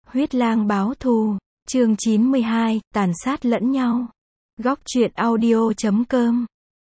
Huyết lang báo thù, chương 92, tàn sát lẫn nhau. Góc truyện audio.com.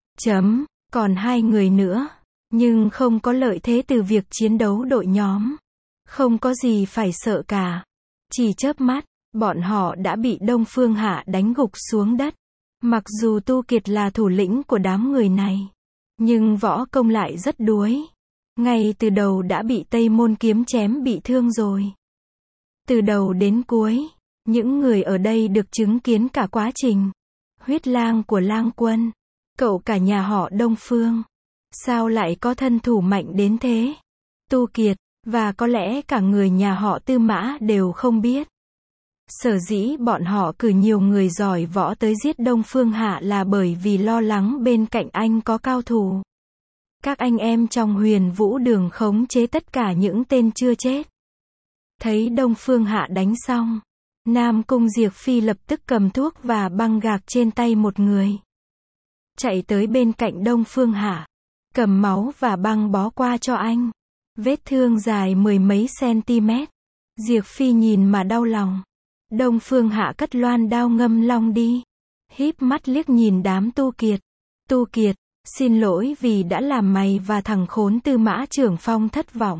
Còn hai người nữa, nhưng không có lợi thế từ việc chiến đấu đội nhóm. Không có gì phải sợ cả. Chỉ chớp mắt, bọn họ đã bị Đông Phương Hạ đánh gục xuống đất. Mặc dù Tu Kiệt là thủ lĩnh của đám người này, nhưng võ công lại rất đuối. Ngay từ đầu đã bị Tây Môn Kiếm chém bị thương rồi. Từ đầu đến cuối, những người ở đây được chứng kiến cả quá trình. Huyết lang của Lang Quân, cậu cả nhà họ Đông Phương, sao lại có thân thủ mạnh đến thế? Tu Kiệt, và có lẽ cả người nhà họ Tư Mã đều không biết. Sở dĩ bọn họ cử nhiều người giỏi võ tới giết Đông Phương Hạ là bởi vì lo lắng bên cạnh anh có cao thủ. Các anh em trong Huyền Vũ Đường khống chế tất cả những tên chưa chết. Thấy Đông Phương Hạ đánh xong, Nam Cung Diệp Phi lập tức cầm thuốc và băng gạc trên tay một người. Chạy tới bên cạnh Đông Phương Hạ, cầm máu và băng bó qua cho anh. Vết thương dài mười mấy cm. Diệp Phi nhìn mà đau lòng. Đông Phương Hạ cất loan đao ngâm long đi. Híp mắt liếc nhìn đám Tu Kiệt. Tu Kiệt, xin lỗi vì đã làm mày và thằng khốn Tư Mã Trưởng Phong thất vọng.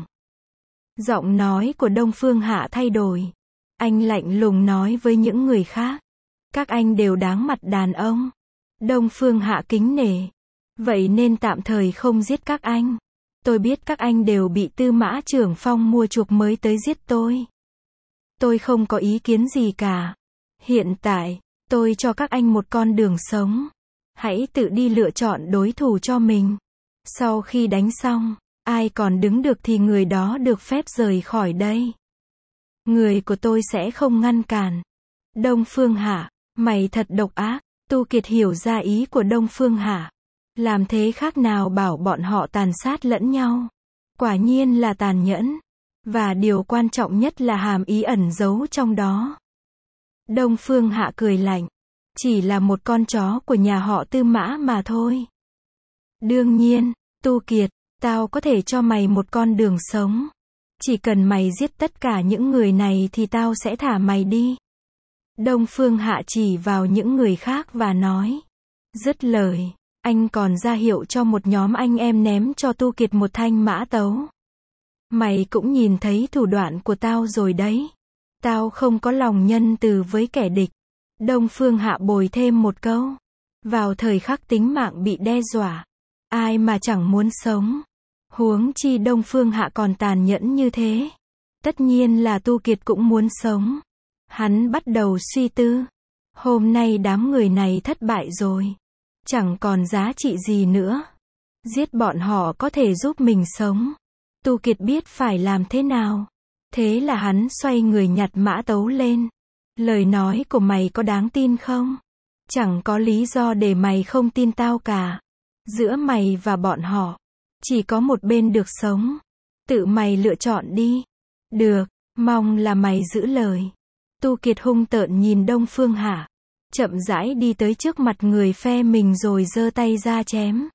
Giọng nói của Đông Phương Hạ thay đổi. Anh lạnh lùng nói với những người khác. Các anh đều đáng mặt đàn ông. Đông Phương Hạ kính nể. Vậy nên tạm thời không giết các anh. Tôi biết các anh đều bị Tư Mã Trưởng Phong mua chuộc mới tới giết tôi. Tôi không có ý kiến gì cả. Hiện tại, tôi cho các anh một con đường sống. Hãy tự đi lựa chọn đối thủ cho mình. Sau khi đánh xong, ai còn đứng được thì người đó được phép rời khỏi đây. Người của tôi sẽ không ngăn cản. Đông Phương Hạ, mày thật độc ác. Tu Kiệt hiểu ra ý của Đông Phương Hạ. Làm thế khác nào bảo bọn họ tàn sát lẫn nhau. Quả nhiên là tàn nhẫn. Và điều quan trọng nhất là hàm ý ẩn giấu trong đó. Đông Phương Hạ cười lạnh. Chỉ là một con chó của nhà họ Tư Mã mà thôi. Đương nhiên, Tu Kiệt, tao có thể cho mày một con đường sống. Chỉ cần mày giết tất cả những người này thì tao sẽ thả mày đi. Đông Phương Hạ chỉ vào những người khác và nói. Dứt lời, anh còn ra hiệu cho một nhóm anh em ném cho Tu Kiệt một thanh mã tấu. Mày cũng nhìn thấy thủ đoạn của tao rồi đấy. Tao không có lòng nhân từ với kẻ địch. Đông Phương Hạ bồi thêm một câu. Vào thời khắc tính mạng bị đe dọa, ai mà chẳng muốn sống. Huống chi Đông Phương Hạ còn tàn nhẫn như thế. Tất nhiên là Tu Kiệt cũng muốn sống. Hắn bắt đầu suy tư. Hôm nay đám người này thất bại rồi. Chẳng còn giá trị gì nữa. Giết bọn họ có thể giúp mình sống. Tu Kiệt biết phải làm thế nào. Thế là hắn xoay người nhặt mã tấu lên. Lời nói của mày có đáng tin không? Chẳng có lý do để mày không tin tao cả. Giữa mày và bọn họ, chỉ có một bên được sống. Tự mày lựa chọn đi. Được, mong là mày giữ lời. Tu Kiệt hung tợn nhìn Đông Phương Hạ. Chậm rãi đi tới trước mặt người phe mình rồi giơ tay ra chém.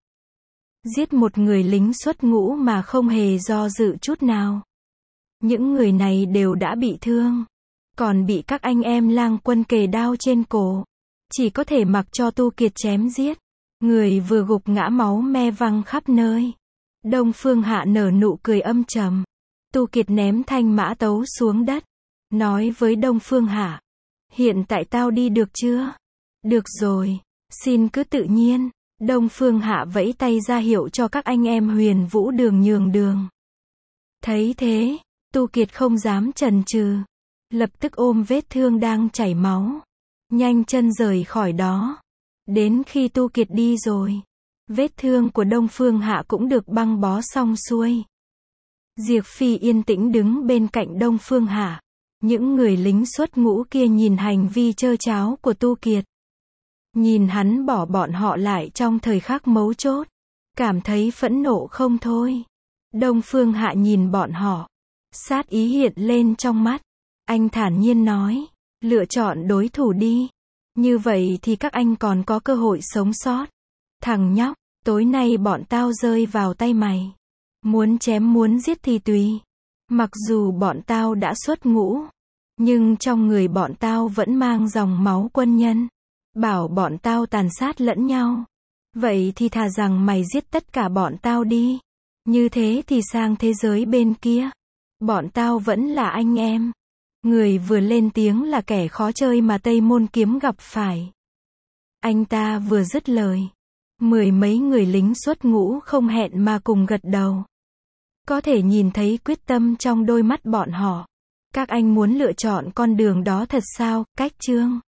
Giết một người lính xuất ngũ mà không hề do dự chút nào. Những người này đều đã bị thương. Còn bị các anh em Lang Quân kề đao trên cổ. Chỉ có thể mặc cho Tu Kiệt chém giết. Người vừa gục ngã máu me văng khắp nơi. Đông Phương Hạ nở nụ cười âm trầm. Tu Kiệt ném thanh mã tấu xuống đất. Nói với Đông Phương Hạ. Hiện tại tao đi được chưa? Được rồi. Xin cứ tự nhiên. Đông Phương Hạ vẫy tay ra hiệu cho các anh em Huyền Vũ Đường nhường đường. Thấy thế, Tu Kiệt không dám chần chừ. Lập tức ôm vết thương đang chảy máu. Nhanh chân rời khỏi đó. Đến khi Tu Kiệt đi rồi, vết thương của Đông Phương Hạ cũng được băng bó xong xuôi. Diệp Phi yên tĩnh đứng bên cạnh Đông Phương Hạ. Những người lính xuất ngũ kia nhìn hành vi trơ tráo của Tu Kiệt. Nhìn hắn bỏ bọn họ lại trong thời khắc mấu chốt. Cảm thấy phẫn nộ không thôi. Đông Phương Hạ nhìn bọn họ. Sát ý hiện lên trong mắt. Anh thản nhiên nói. Lựa chọn đối thủ đi. Như vậy thì các anh còn có cơ hội sống sót. Thằng nhóc, tối nay bọn tao rơi vào tay mày. Muốn chém muốn giết thì tùy. Mặc dù bọn tao đã xuất ngũ, Nhưng trong người bọn tao vẫn mang dòng máu quân nhân. Bảo bọn tao tàn sát lẫn nhau. Vậy thì thà rằng mày giết tất cả bọn tao đi. Như thế thì sang thế giới bên kia, bọn tao vẫn là anh em. Người vừa lên tiếng là kẻ khó chơi mà Tây Môn Kiếm gặp phải. Anh ta vừa dứt lời, 10 mấy người lính xuất ngũ không hẹn mà cùng gật đầu. Có thể nhìn thấy quyết tâm trong đôi mắt bọn họ. Các anh muốn lựa chọn con đường đó thật sao, Cách Trương?